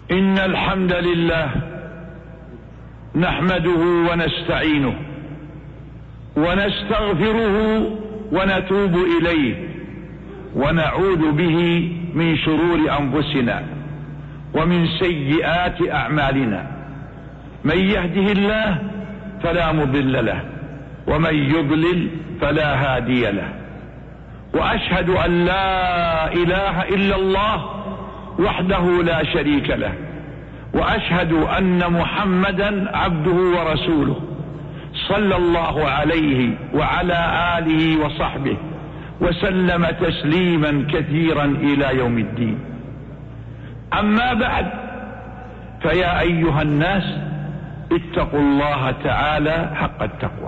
إن الحمد لله نحمده ونستعينه ونستغفره ونتوب إليه ونعوذ به من شرور أنفسنا ومن سيئات أعمالنا. من يهده الله فلا مضل له ومن يضلل فلا هادي له. وأشهد أن لا إله إلا الله وحده لا شريك له، وأشهد أن محمدا عبده ورسوله صلى الله عليه وعلى آله وصحبه وسلم تسليما كثيرا إلى يوم الدين. أما بعد، فيا أيها الناس اتقوا الله تعالى حق التقوى.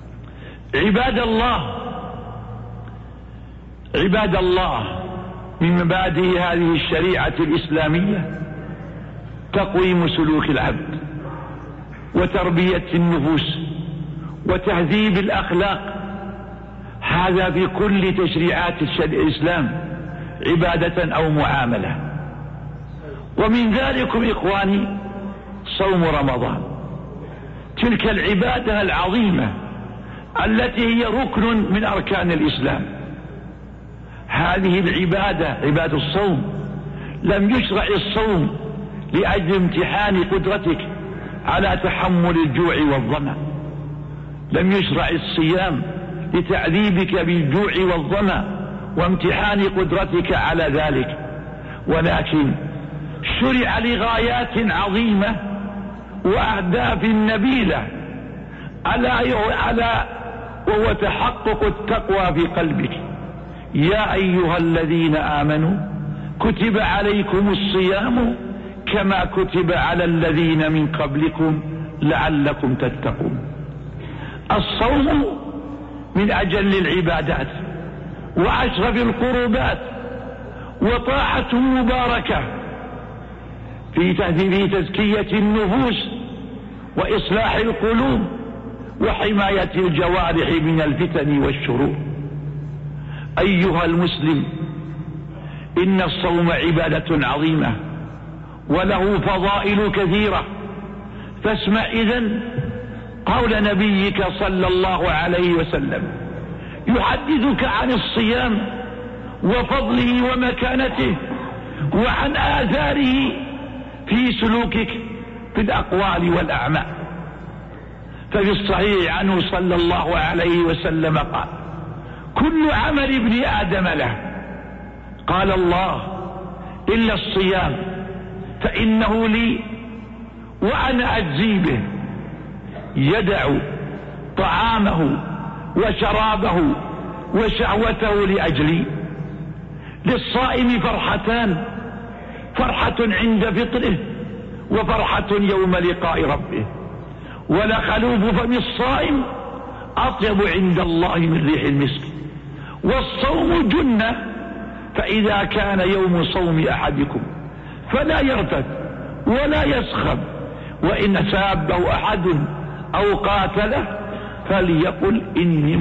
عباد الله، من مبادئ هذه الشريعة الإسلامية تقويم سلوك العبد وتربية النفوس وتهذيب الأخلاق. هذا في كل تشريعات الإسلام، عبادة أو معاملة. ومن ذلكم إخواني صوم رمضان، تلك العبادة العظيمة التي هي ركن من أركان الإسلام. هذه العبادة، عبادة الصوم، لم يشرع الصوم لأجل امتحان قدرتك على تحمل الجوع والظمأ، لم يشرع الصيام لتعذيبك بالجوع والظمأ وامتحان قدرتك على ذلك، ولكن شرع لغايات عظيمة وأهداف نبيلة، وهو تحقق التقوى في قلبك. يا أيها الذين آمنوا كتب عليكم الصيام كما كتب على الذين من قبلكم لعلكم تتقون. الصوم من أجل العبادات وأشرف القربات وطاعة مباركة في تزكية النفوس وإصلاح القلوب وحماية الجوارح من الفتن والشرور. أيها المسلم، إن الصوم عبادة عظيمة وله فضائل كثيرة، فاسمع إذن قول نبيك صلى الله عليه وسلم يحدثك عن الصيام وفضله ومكانته وعن آثاره في سلوكك في الأقوال والأعمال. ففي الصحيح عنه صلى الله عليه وسلم قال: كل عمل ابن آدم له، قال الله: إلا الصيام فإنه لي وأنا أجزي به. يدع طعامه وشرابه وشهوته لأجلي. للصائم فرحتان: فرحة عند فطره وفرحة يوم لقاء ربه. ولخلوف فم الصائم أطيب عند الله من ريح المسك. والصوم جنة، فإذا كان يوم صوم أحدكم فلا يرتد ولا يسخب، وإن سابه أحد أو قاتله فليقل إني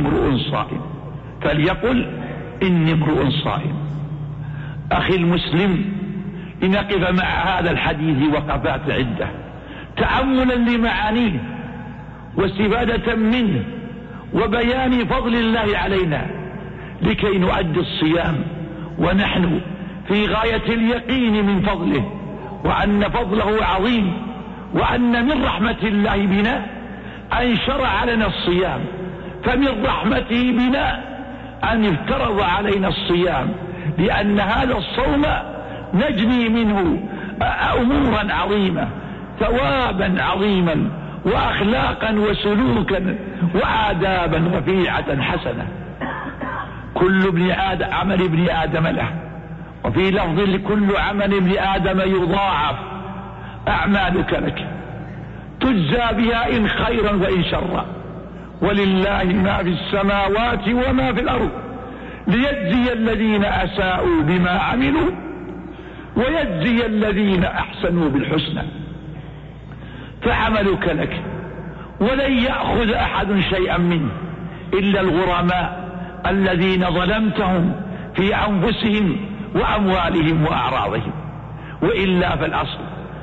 امرؤ صائم. أخي المسلم، لنقف مع هذا الحديث وقفات عدة تأملا لمعانيه واستفادة منه وبيان فضل الله علينا لكي نؤدي الصيام ونحن في غاية اليقين من فضله، وأن فضله عظيم، وأن من رحمة الله بنا أن شرع لنا الصيام. فمن رحمته بنا أن افترض علينا الصيام، لأن هذا الصوم نجني منه أمورا عظيمة، ثوابا عظيما وأخلاقا وسلوكا وآدابا رفيعة حسنة. كل عمل ابن آدم له، وفي لفظ لكل عمل ابن آدم يضاعف. أعمالك لك تجزى بها إن خيرا وإن شرا، ولله ما في السماوات وما في الأرض، ليجزي الذين أساءوا بما عملوا ويجزي الذين أحسنوا بالحسنى. فعملك لك، ولن يأخذ أحد شيئا منه إلا الغرماء الذين ظلمتهم في أنفسهم وأموالهم وأعراضهم. وإلا فالأصل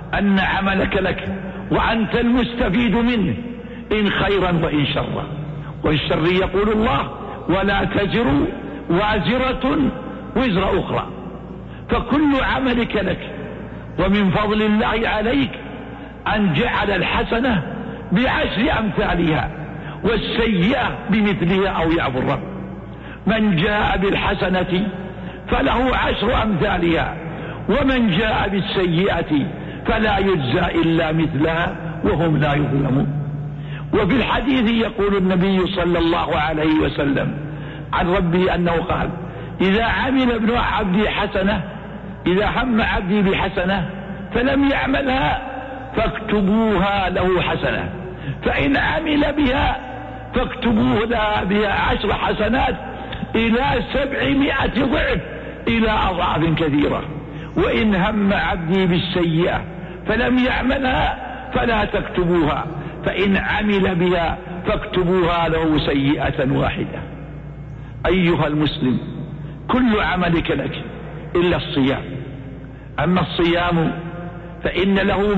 أن عملك لك وأنت المستفيد منه، إن خيرا وإن شرا. والشر يقول الله: ولا تزر وازرة وزر أخرى. فكل عملك لك، ومن فضل الله عليك أن جعل الحسنة ب10 أمثالها والسيئة بمثلها أو يعفو الرب. من جاء بالحسنة فله 10 أمثالها، ومن جاء بالسيئة فلا يجزى إلا مثلها وهم لا يظلمون. وفي الحديث يقول النبي صلى الله عليه وسلم عن ربه أنه قال: إذا عمل ابن عبدي حسنة، إذا هم عبدي بحسنة فلم يعملها فاكتبوها له حسنة، فإن عمل بها فاكتبوه لها بها 10 حسنات إلى 700 ضعف، إلى أضعاف كثيرة. وإن هم عبدي بالسيئة فلم يعملها فلا تكتبوها، فإن عمل بها فاكتبوها له سيئة واحدة. أيها المسلم، كل عملك لك إلا الصيام. أما الصيام فإن له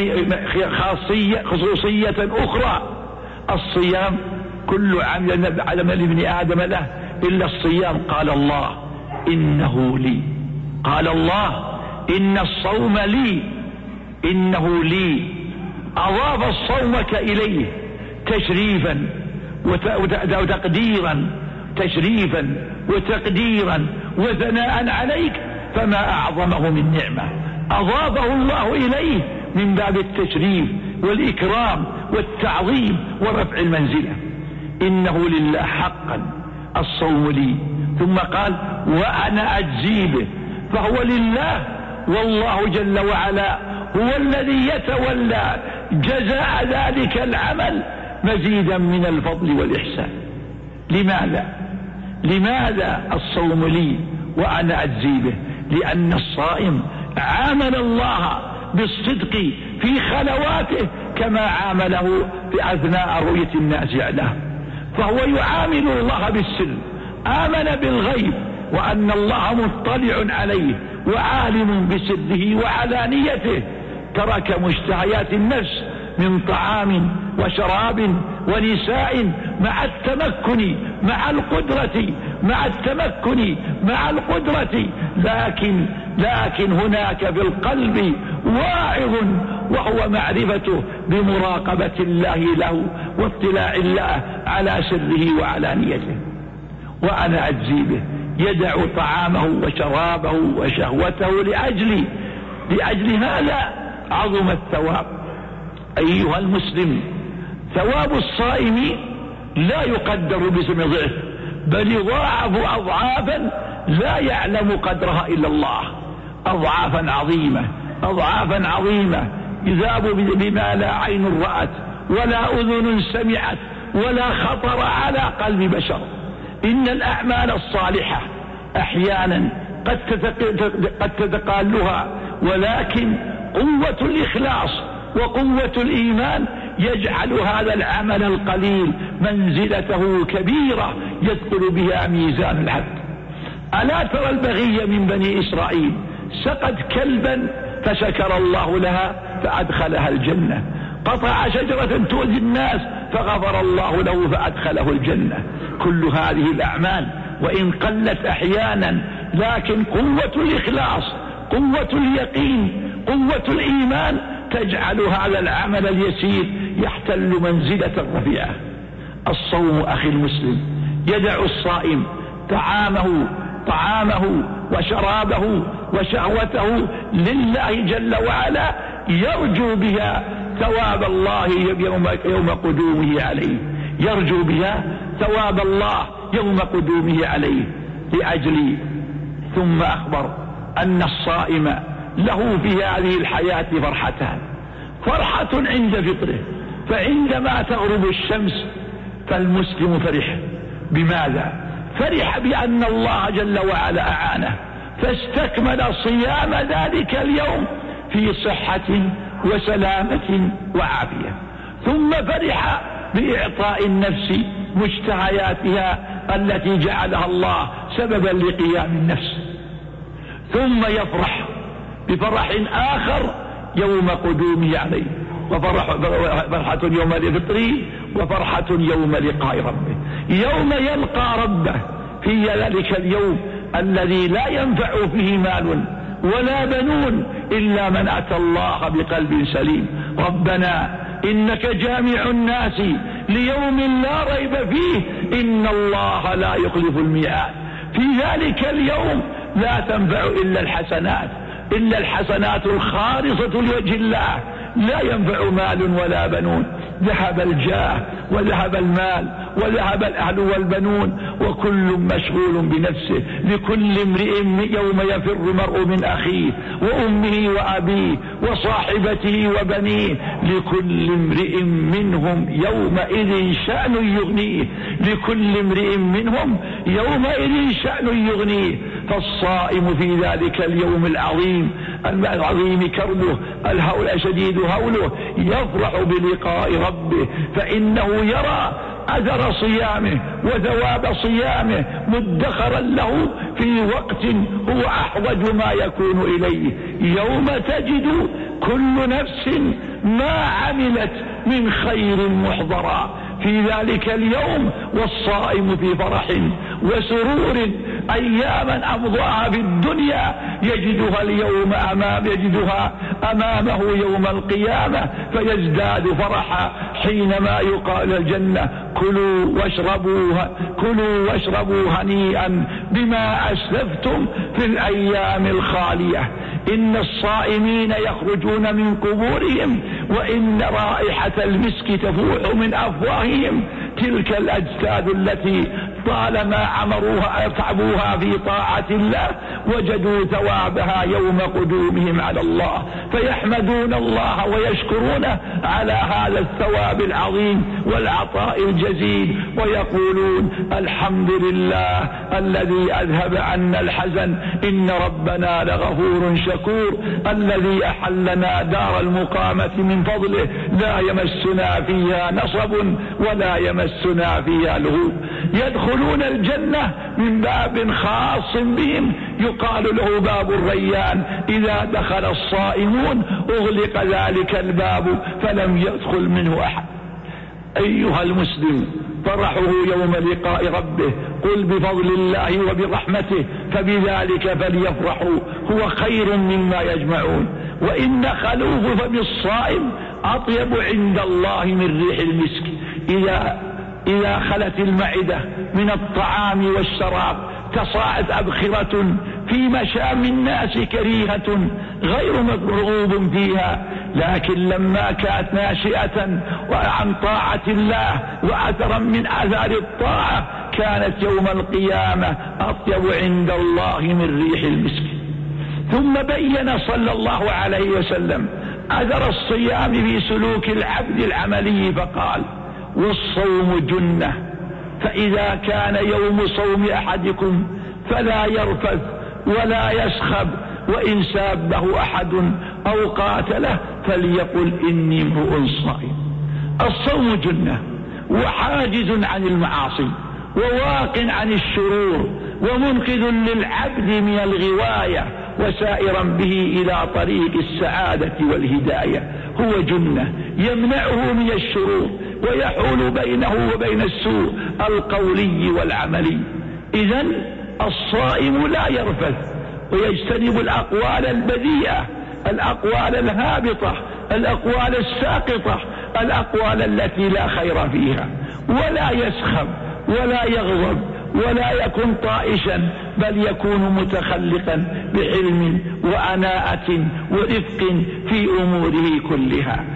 خصوصية أخرى. الصيام كل عمل ابن آدم له إلا الصيام. قال الله: إنه لي. قال الله: إن الصوم لي، إنه لي. أضاف الصوم إليه تشريفا وتقديرا، تشريفا وتقديرا وثناء عليك، فما أعظمه من نعمة أضافه الله إليه من باب التشريف والإكرام والتعظيم ورفع المنزلة. إنه لله حقا، الصوم لي. ثم قال: وأنا أجزي به. فهو لله، والله جل وعلا هو الذي يتولى جزاء ذلك العمل مزيدا من الفضل والإحسان. لماذا الصوم لي وأنا أجزي به؟ لأن الصائم عامل الله بالصدق في خلواته كما عامله في أثناء رؤية الناس له، فهو يعامل الله بالسر، آمن بالغيب وأن الله مطلع عليه وعالم بسره وعلانيته، ترك مشتهيات النفس من طعام وشراب ونساء مع التمكن مع القدرة، مع التمكن مع القدرة، لكن هناك في القلب واعظ، وهو معرفته بمراقبة الله له واطلاع الله على سره وعلانيته. وأنا أجزي به، يدع طعامه وشرابه وشهوته لأجل هذا عظم الثواب. أيها المسلم، ثواب الصائم لا يقدر باسم ضعف، بل يضاعف أضعافا لا يعلم قدرها إلا الله، أضعافا عظيمة يذاب بما لا عين رأت ولا أذن سمعت ولا خطر على قلب بشر. إن الأعمال الصالحة أحيانا قد تتقالها، ولكن قوة الإخلاص وقوة الإيمان يجعل هذا العمل القليل منزلته كبيرة يثقل بها ميزان العبد. ألا ترى البغي من بني إسرائيل سقت كلبا فشكر الله لها فأدخلها الجنة، قطع شجرة تؤذي الناس فغفر الله له فأدخله الجنة. كل هذه الأعمال وإن قلت أحيانا، لكن قوة الإخلاص، قوة اليقين، قوة الإيمان تجعل هذا العمل اليسير يحتل منزلة رفيعة. الصوم أخي المسلم يدع الصائم طعامه وشرابه وشهوته لله جل وعلا، يرجو بها ثواب الله يوم قدومه عليه، يرجو بها ثواب الله يوم قدومه عليه لأجلي. ثم أخبر أن الصائم له في هذه الحياة فرحتان: فرحة عند فطره، فعندما تغرب الشمس فالمسلم فرح. بماذا؟ فرح بأن الله جل وعلا أعانه فاستكمل صيام ذلك اليوم في صحة وسلامة وعافية. ثم فرح بإعطاء النفس مشتهياتها التي جعلها الله سببا لقيام النفس. ثم يفرح بفرح آخر يوم قدومه عليه، وفرحة يوم الفطر وفرحة يوم لقاء ربه. يوم يلقى ربه في ذلك اليوم الذي لا ينفع فيه مال ولا بنون إلا من أتى الله بقلب سليم. ربنا إنك جامع الناس ليوم لا ريب فيه إن الله لا يخلف الميعاد. في ذلك اليوم لا تنفع إلا الحسنات الخالصة لوجه الله، لا ينفع مال ولا بنون. ذهب الجاه وذهب المال وذهب الأهل والبنون وكل مشغول بنفسه. لكل امرئ يوم يفر المرء من أخيه وأمه وأبيه وصاحبته وبنيه، لكل امرئ منهم يومئذ شأن يغنيه، لكل امرئ منهم يومئذ شأن يغنيه. فالصائم في ذلك اليوم العظيم كربه الشديد هوله يفرح بلقاء ربه، فإنه يرى أثر صيامه وثواب صيامه مدخرا له في وقت هو أحوج ما يكون إليه. يوم تجد كل نفس ما عملت من خير محضرا في ذلك اليوم. والصائم في فرح وسرور أياما أمضاها في الدنيا يجدها أمامه يوم القيامة فيزداد فرحا حينما يقال الجنة كلوا واشربوا هنيئا بما أسلفتم في الأيام الخالية. إن الصائمين يخرجون من قبورهم وإن رائحة المسك تفوح من أفواههم. تلك الأجساد التي طالما تعبوها في طاعة الله وجدوا ثوابها يوم قدومهم على الله، فيحمدون الله ويشكرونه على هذا الثواب العظيم والعطاء الجزيل، ويقولون الحمد لله الذي أذهب عنا الحزن إن ربنا لغفور شكور، الذي أحلنا دار المقامة من فضله لا يمسنا فيها نصب ولا يمسنا فيها لغوب. يدخلون الجنة من باب خاص بهم يقال له باب الريان. إذا دخل الصائمون أغلق ذلك الباب فلم يدخل منه أحد. أيها المسلم، فرحه يوم لقاء ربه قل بفضل الله وبرحمته فبذلك فليفرحوا هو خير مما يجمعون. وإن خلوف فم الصائم أطيب عند الله من ريح المسك. إذا خلت المعدة من الطعام والشراب تصاعد أبخرة في مشام الناس كريهة غير مرغوب فيها، لكن لما كانت ناشئة عن طاعة الله وأثرا من آثار الطاعة كانت يوم القيامة أطيب عند الله من ريح المسك. ثم بين صلى الله عليه وسلم أثر الصيام في سلوك العبد العملي فقال والصوم جنة، فإذا كان يوم صوم أحدكم فلا يرفث ولا يسخب، وإن سابه أحد أو قاتله فليقل إني امرؤ صائم. الصوم جنة وحاجز عن المعاصي وواق عن الشرور ومنقذ للعبد من الغواية وسائرا به إلى طريق السعادة والهداية. هو جنة يمنعه من الشرور ويحول بينه وبين السوء القولي والعملي. إذن الصائم لا يرفث ويجتنب الأقوال البذيئة، الأقوال الهابطة، الأقوال الساقطة، الأقوال التي لا خير فيها، ولا يسخب ولا يغضب ولا يكن طائشا، بل يكون متخلقا بحلم وأناءة ورفق في أموره كلها.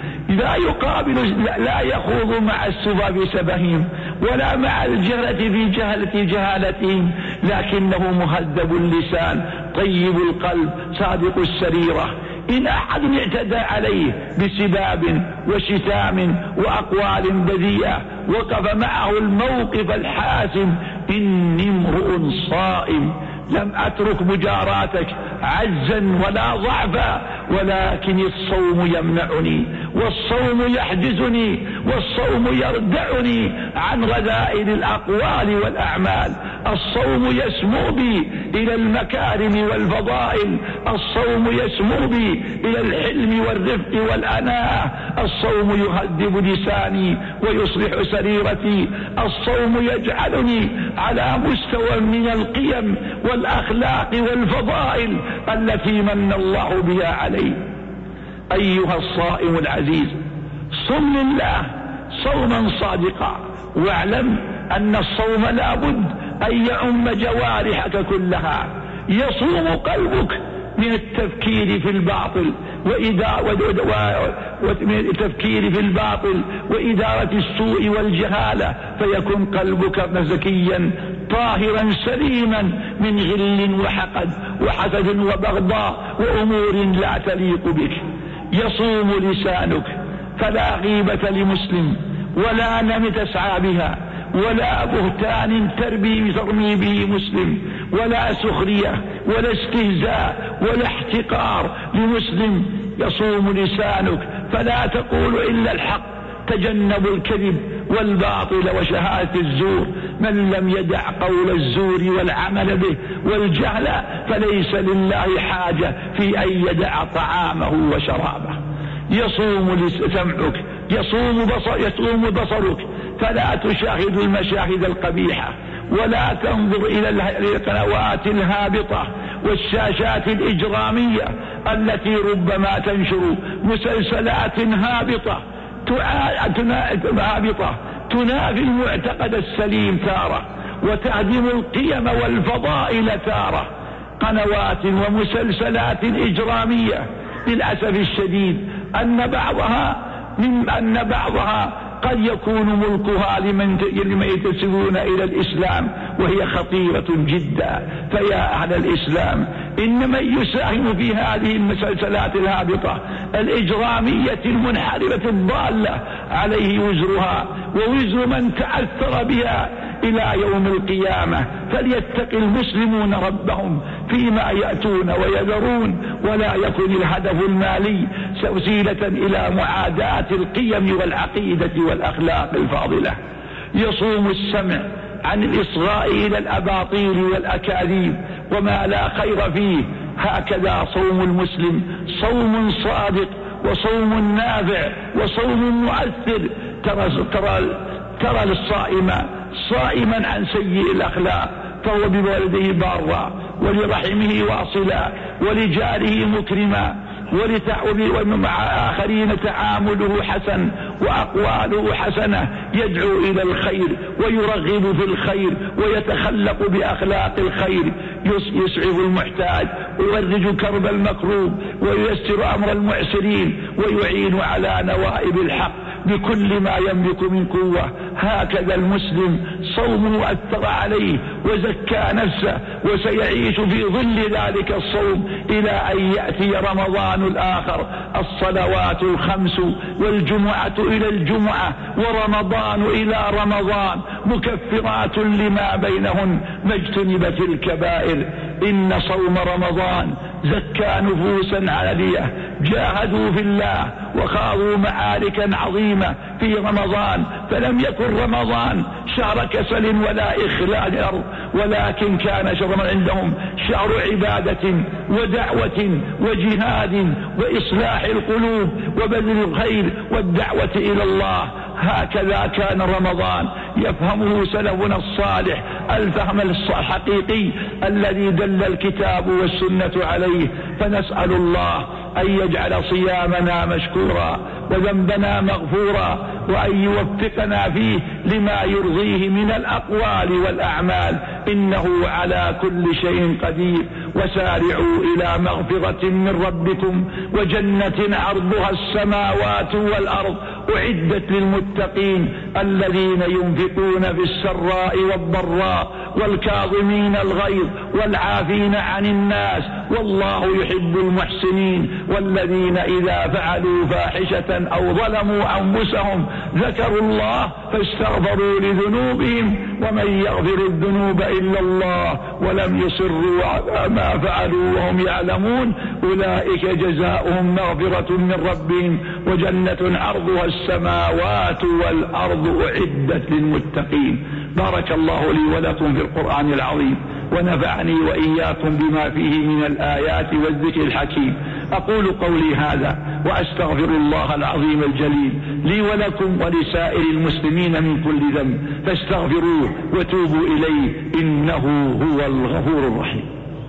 لا يخوض مع السفهاء بسفههم ولا مع الجهلة في جهالتهم، لكنه مهذب اللسان طيب القلب صادق السريرة. إن أحد اعتدى عليه بسباب وشتام وأقوال بذيئة وقف معه الموقف الحاسم إني امرؤ صائم، لم أترك مجاراتك عجزا ولا ضعفا، ولكن الصوم يمنعني والصوم يحجزني والصوم يردعني عن رذائل الأقوال والأعمال. الصوم يسمو بي إلى المكارم والفضائل، الصوم يسمو بي إلى الحلم والرفق والأناة، الصوم يهذب لساني ويصلح سريرتي، الصوم يجعلني على مستوى من القيم والأخلاق والفضائل التي من الله بها علي. أيها الصائم العزيز، صم لله صوما صادقا، واعلم أن الصوم لا بد أن يعم جوارحك كلها. يصوم قلبك من التفكير في الباطل وإدارة السوء والجهالة، فيكون قلبك زكيا طاهرا سليما من غل وحقد وحسد وبغضاء وأمور لا تليق بك. يصوم لسانك، فلا غيبة لمسلم ولا نم تسعى بها ولا بهتان ترمي به مسلم ولا سخرية ولا استهزاء ولا احتقار لمسلم. يصوم لسانك، فلا تقول إلا الحق، تجنبوا الكذب والباطل وشهادة الزور. من لم يدع قول الزور والعمل به والجهل فليس لله حاجة في أن يدع طعامه وشرابه. يصوم سمعك، يصوم بصرك، فلا تشاهد المشاهد القبيحة ولا تنظر إلى القنوات الهابطة والشاشات الإجرامية التي ربما تنشر مسلسلات هابطة تنافي المعتقد السليم تارة وتهدم القيم والفضائل تارة. قنوات ومسلسلات إجرامية للأسف الشديد أن بعضها قد يكون ملكها لمن ينتسبون إلى الإسلام، وهي خطيرة جدا. فيا أهل الإسلام، إن من يساهم في هذه المسلسلات الهابطة الإجرامية المنحرفة الضالة عليه وزرها ووزر من تأثر بها إلى يوم القيامة. فليتق المسلمون ربهم فيما يأتون ويذرون، ولا يكن الهدف المالي وسيلة إلى معاداة القيم والعقيدة والأخلاق الفاضلة. يصوم السمع عن الإصغاء إلى الأباطيل والأكاذيب وما لا خير فيه. هكذا صوم المسلم صوم صادق وصوم نافع وصوم مؤثر. ترى الصائم صائما عن سيء الأخلاق، فهو بوالديه بارا ولرحمه واصلا ولجاره مكرما ومع آخرين تعامله حسن وأقواله حسنة، يدعو إلى الخير ويرغب في الخير ويتخلق بأخلاق الخير، يسعف المحتاج ويفرج كرب المكروب وييسر أمر المعسرين ويعين على نوائب الحق بكل ما يملك من قوة. هكذا المسلم صومه أثر عليه وزكى نفسه، وسيعيش في ظل ذلك الصوم إلى أن يأتي رمضان الآخر. الصلوات الخمس والجمعة إلى الجمعة ورمضان إلى رمضان مكفرات لما بينهن ما اجتنبت الكبائر. إن صوم رمضان زكى نفوسا عالية جاهدوا في الله وخاضوا معاركا عظيمة في رمضان، فلم يكن رمضان شهر كسل ولا إخلال الأرض، ولكن كان شهر عندهم شهر عبادة ودعوة وجهاد وإصلاح القلوب وبذل الخير والدعوة إلى الله. هكذا كان رمضان يفهمه سلفنا الصالح الفهم الحقيقي الذي دل الكتاب والسنة عليه. فنسأل الله أن يجعل صيامنا مشكورا وذنبنا مغفورا، وأن يوفقنا فيه لما يرضيه من الأقوال والأعمال، إنه على كل شيء قدير. وسارعوا إلى مغفرة من ربكم وجنة عرضها السماوات والأرض أعدت للمتقين الذين ينفقون في السراء والضراء والكاظمين الغيظ والعافين عن الناس والله يحب المحسنين. والذين إذا فعلوا فاحشة أو ظلموا أنفسهم ذكروا الله فاستغفروا لذنوبهم ومن يغفر الذنوب إلا الله ولم يصروا على ما فعلوا وهم يعلمون أولئك جزاؤهم مغفرة من ربهم وجنة عرضها السماوات والأرض أعدت للمتقين. بارك الله لي ولكم في القرآن العظيم، ونفعني وإياكم بما فيه من الآيات والذكر الحكيم. أقول قولي هذا وأستغفر الله العظيم الجليل لي ولكم ولسائر المسلمين من كل ذنب، فاستغفروه وتوبوا إليه إنه هو الغفور الرحيم.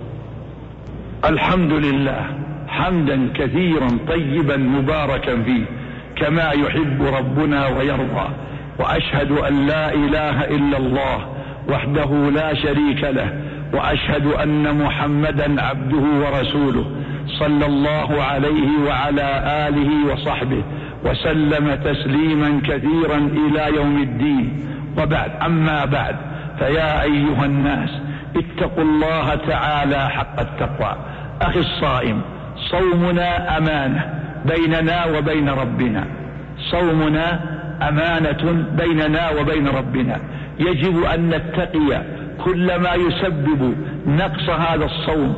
الحمد لله حمدا كثيرا طيبا مباركا فيه كما يحب ربنا ويرضى، وأشهد أن لا إله إلا الله وحده لا شريك له، وأشهد أن محمدا عبده ورسوله صلى الله عليه وعلى آله وصحبه وسلم تسليما كثيرا إلى يوم الدين. وبعد، أما بعد، فيا أيها الناس اتقوا الله تعالى حق التقوى. أخي الصائم، صومنا أمانة بيننا وبين ربنا، صومنا أمانة بيننا وبين ربنا، يجب أن نتقي كل ما يسبب نقص هذا الصوم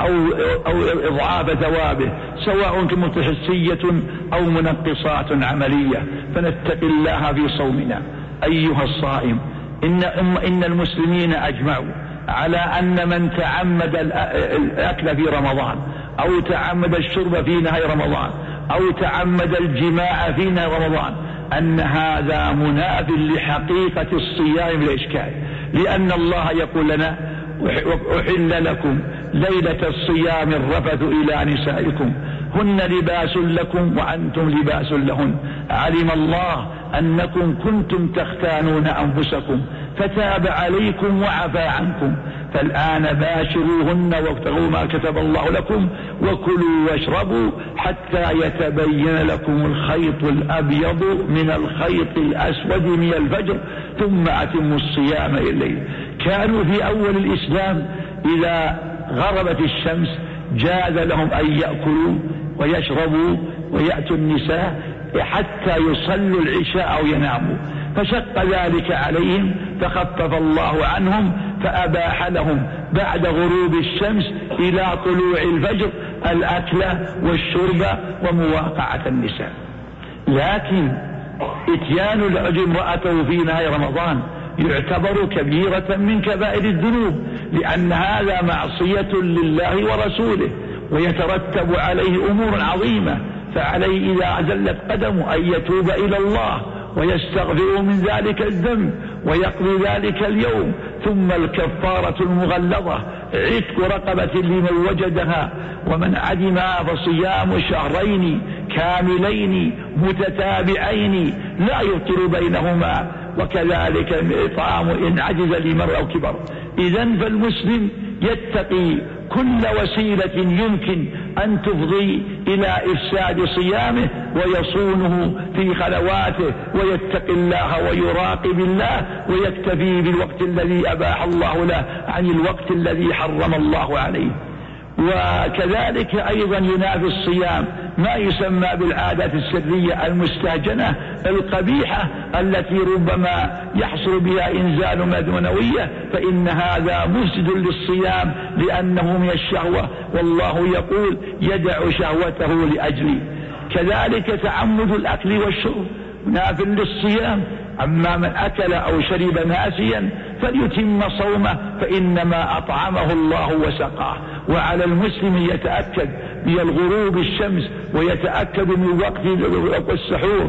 أو إضعاف ثوابه، سواء كانت حسية أو منقصات عملية، فنتقي الله في صومنا. أيها الصائم، إن المسلمين أجمعوا على أن من تعمد الأكل في رمضان أو تعمد الشرب في نهار رمضان أو تعمد الجماع في نهار رمضان أن هذا مناف لحقيقة الصيام بالإشكال، لأن الله يقول لنا: أحل لكم ليلة الصيام الرفث إلى نسائكم هن لباس لكم وأنتم لباس لهن، علم الله أنكم كنتم تختانون أنفسكم فتاب عليكم وعفى عنكم، فالآن باشروهن وابتغوا ما كتب الله لكم وكلوا واشربوا حتى يتبين لكم الخيط الأبيض من الخيط الأسود من الفجر ثم أتموا الصيام إلى الليل. كانوا في أول الإسلام إذا غربت الشمس جاز لهم أن يأكلوا ويشربوا ويأتوا النساء حتى يصلوا العشاء أو يناموا، فشق ذلك عليهم فخفف الله عنهم فأباح لهم بعد غروب الشمس إلى طلوع الفجر الأكل والشرب ومواقعة النساء. لكن إتيان الرجل امرأته في نهار رمضان يعتبر كبيرة من كبائر الذنوب، لأن هذا معصية لله ورسوله ويترتب عليه أمور عظيمة، فعليه إذا زلت قدمه أن يتوب إلى الله ويستغفر من ذلك الذنب ويقضي ذلك اليوم. ثم الكفارة المغلظة عتق رقبة لمن وجدها، ومن عدمها فصيام شهرين كاملين متتابعين لا يفطر بينهما، وكذلك إطعام إن عجز لمرء أو كبر. إذن فالمسلم يتقي كل وسيلة يمكن أن تفضي إلى إفساد صيامه ويصونه في خلواته، ويتقي الله ويراقب الله ويكتفي بالوقت الذي أباح الله له عن الوقت الذي حرم الله عليه. وكذلك أيضا ينافي الصيام ما يسمى بالعادات السرية المستهجنة القبيحة التي ربما يحصل بها إنزال مدنوية، فإن هذا مفسد للصيام لأنه من الشهوة، والله يقول: يدع شهوته لأجلي. كذلك تعمد الأكل والشرب مناف للصيام، أما من أكل أو شرب ناسيا فليتم صومه فإنما أطعمه الله وسقاه. وعلى المسلم يتأكد من الغروب الشمس ويتأكد من وقت السحور،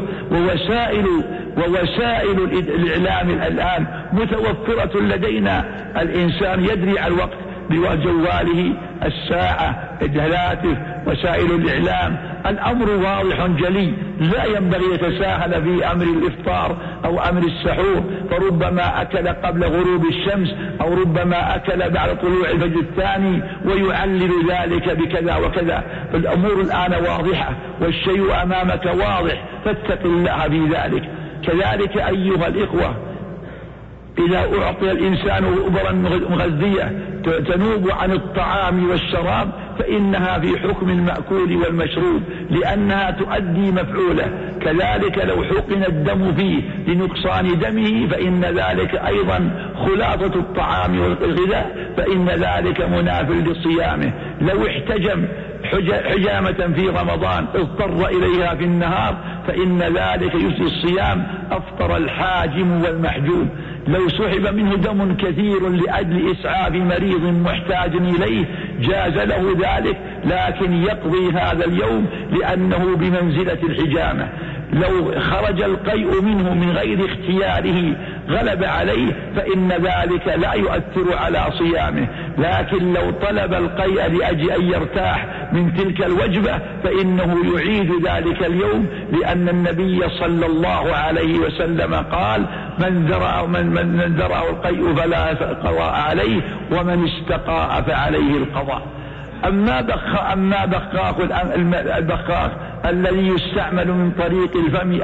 ووسائل الإعلام الآن متوفرة لدينا، الإنسان يدري على الوقت بجواله، الساعة، الهاتف، وسائل الإعلام. الأمر واضح جلي، لا ينبغي يتساهل في أمر الإفطار أو أمر السحور، فربما أكل قبل غروب الشمس أو ربما أكل بعد طلوع الفجر الثاني ويعلل ذلك بكذا وكذا. فالأمور الآن واضحة والشيء أمامك واضح، فاتق الله في ذلك. كذلك أيها الإخوة، إذا أعطي الإنسان أبرا مغذية تنوب عن الطعام والشراب فإنها في حكم المأكول والمشروب لأنها تؤدي مفعوله. كذلك لو حقن الدم فيه لنقصان دمه فإن ذلك أيضا خلاطة الطعام والغذاء، فإن ذلك مناف لصيامه. لو احتجم حجامة في رمضان اضطر إليها في النهار فإن ذلك يفسد الصيام، أفطر الحاجم والمحجوم. لو سحب منه دم كثير لأجل إسعاف مريض محتاج إليه جاز له ذلك، لكن يقضي هذا اليوم لأنه بمنزلة الحجامة. لو خرج القيء منه من غير اختياره غلب عليه فإن ذلك لا يؤثر على صيامه، لكن لو طلب القيء لأجل أن يرتاح من تلك الوجبة فإنه يعيد ذلك اليوم، لأن النبي صلى الله عليه وسلم قال: من ذرأه القيء فلا قضاء عليه، ومن استقاء فعليه القضاء. أما البخاخ الذي يستعمل من طريق الفم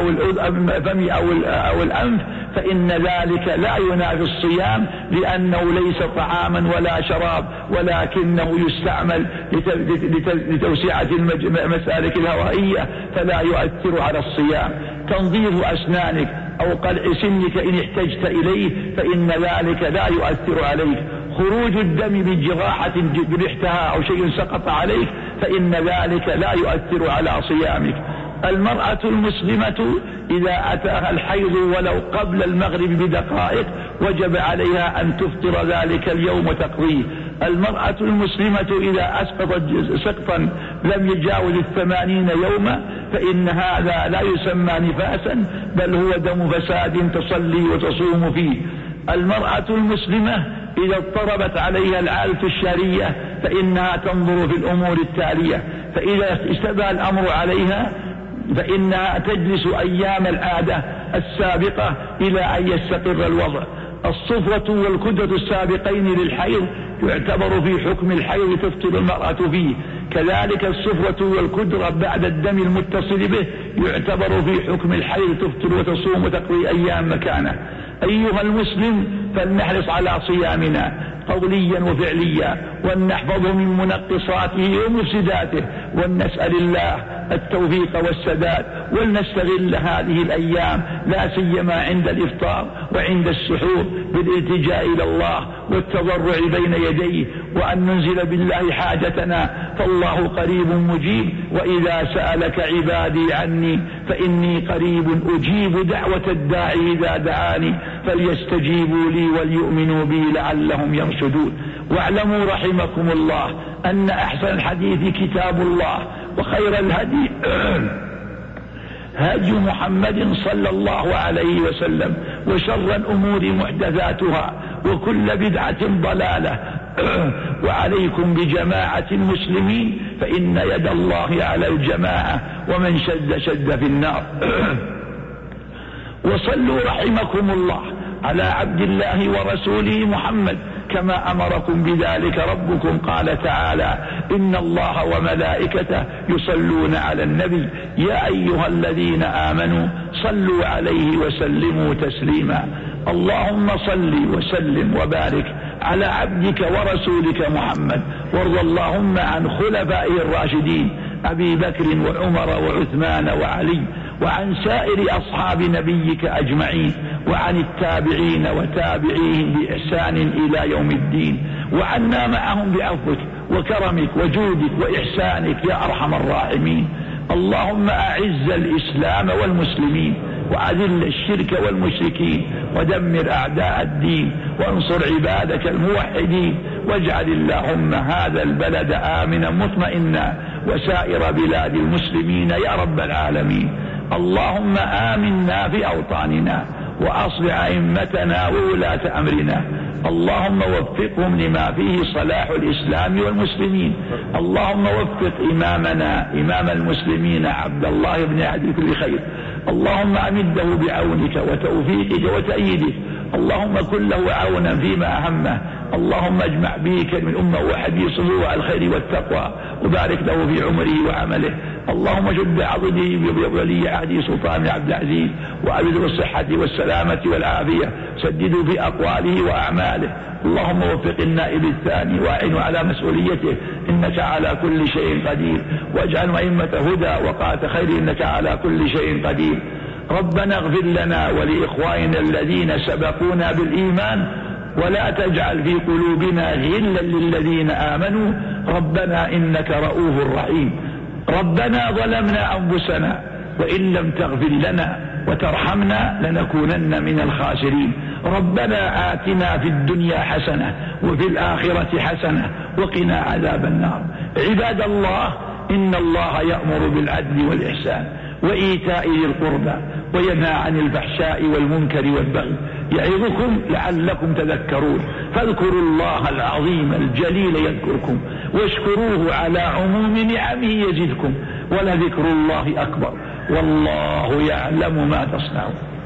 أو الأنف فإن ذلك لا ينافي الصيام، لأنه ليس طعاما ولا شراب، ولكنه يستعمل لتوسعة المسالك الهوائية فلا يؤثر على الصيام. تنظيف أسنانك أو قلع سنك إن احتجت إليه فإن ذلك لا يؤثر عليك. خروج الدم بجراحة جرحتها أو شيء سقط عليك فإن ذلك لا يؤثر على صيامك. المرأة المسلمة إذا أتاها الحيض ولو قبل المغرب بدقائق وجب عليها أن تفطر ذلك اليوم وتقضيه. المرأة المسلمة إذا أسقطت سقطا لم يجاوز 80 يوما فإن هذا لا يسمى نفاسا، بل هو دم فساد تصلي وتصوم فيه. المرأة المسلمة إذا اضطربت عليها العادة الشهرية فإنها تنظر في الأمور التالية: فإذا اشتبه الأمر عليها فإنها تجلس أيام العادة السابقة إلى أن يستقر الوضع. الصفرة والكدرة السابقين للحيض يعتبر في حكم الحيض تفطر المرأة فيه، كذلك الصفرة والكدرة بعد الدم المتصل به يعتبر في حكم الحيض تفطر وتصوم وتقضي أيام مكانه. أيها المسلم، فلنحرص على صيامنا قوليا وفعليا، ونحفظه من منقصاته ومفسداته، ونسأل الله التوفيق والسداد، ولنستغل هذه الأيام لا سيما عند الإفطار وعند السحور بالالتجاء إلى الله والتضرع بين يديه، وأن ننزل بالله حاجتنا، فالله قريب مجيب. وإذا سألك عبادي عني فإني قريب أجيب دعوة الداعي إذا دعاني، فليستجيبوا لي وليؤمنوا بي لعلهم يرشدون. واعلموا رحمكم الله أن أحسن الحديث كتاب الله، وخير الهدي هدي محمد صلى الله عليه وسلم، وشر الأمور محدثاتها، وكل بدعة ضلالة. وعليكم بجماعة المسلمين فإن يد الله على الجماعة، ومن شد في النار. وصلوا رحمكم الله على عبد الله ورسوله محمد كما أمركم بذلك ربكم، قال تعالى: إن الله وملائكته يصلون على النبي يا أيها الذين آمنوا صلوا عليه وسلموا تسليما. اللهم صل وسلم وبارك على عبدك ورسولك محمد، وارض اللهم عن خلفائه الراشدين أبي بكر وعمر وعثمان وعلي، وعن سائر أصحاب نبيك أجمعين، وعن التابعين وتابعيهم بإحسان إلى يوم الدين، وعنا معهم بعفوك وكرمك وجودك وإحسانك يا أرحم الراحمين. اللهم أعز الإسلام والمسلمين، وأذل الشرك والمشركين، ودمر أعداء الدين، وانصر عبادك الموحدين، واجعل اللهم هذا البلد آمنا مطمئنا، وسائر بلاد المسلمين يا رب العالمين. اللهم آمنا في أوطاننا، وأصلح أئمتنا وولاة أمرنا، اللهم وفقهم لما فيه صلاح الإسلام والمسلمين. اللهم وفق إمامنا إمام المسلمين عبد الله بن عدي كل خير، اللهم أمده بعونك وتوفيقك وتأييدك، اللهم كن له عونا فيما أهمه، اللهم اجمع به كلمة الأمة وحديثه على الخير والتقوى، وبارك له في عمره وعمله. اللهم شد عضده بولي عهده سلطان عبد العزيز، وأبده الصحة والسلامة والعافية، سدده في أقواله وأعماله. اللهم وفق النائب الثاني وأعنه على مسؤوليته، إنك على كل شيء قدير، واجعل أئمة هدى وقاة خير، إنك على كل شيء قدير. ربنا اغفر لنا ولإخواننا الذين سبقونا بالإيمان، ولا تجعل في قلوبنا غلا للذين آمنوا، ربنا إنك رؤوف رحيم. ربنا ظلمنا أنفسنا وإن لم تغفر لنا وترحمنا لنكونن من الخاسرين. ربنا آتنا في الدنيا حسنة وفي الآخرة حسنة وقنا عذاب النار. عباد الله، إن الله يأمر بالعدل والإحسان وإيتاء ذي القربى وينهى عن الفحشاء والمنكر والبغي يعظكم لعلكم تذكرون. فاذكروا الله العظيم الجليل يذكركم واشكروه على عموم نعمه يزدكم ولذكر الله أكبر والله يعلم ما تصنعون.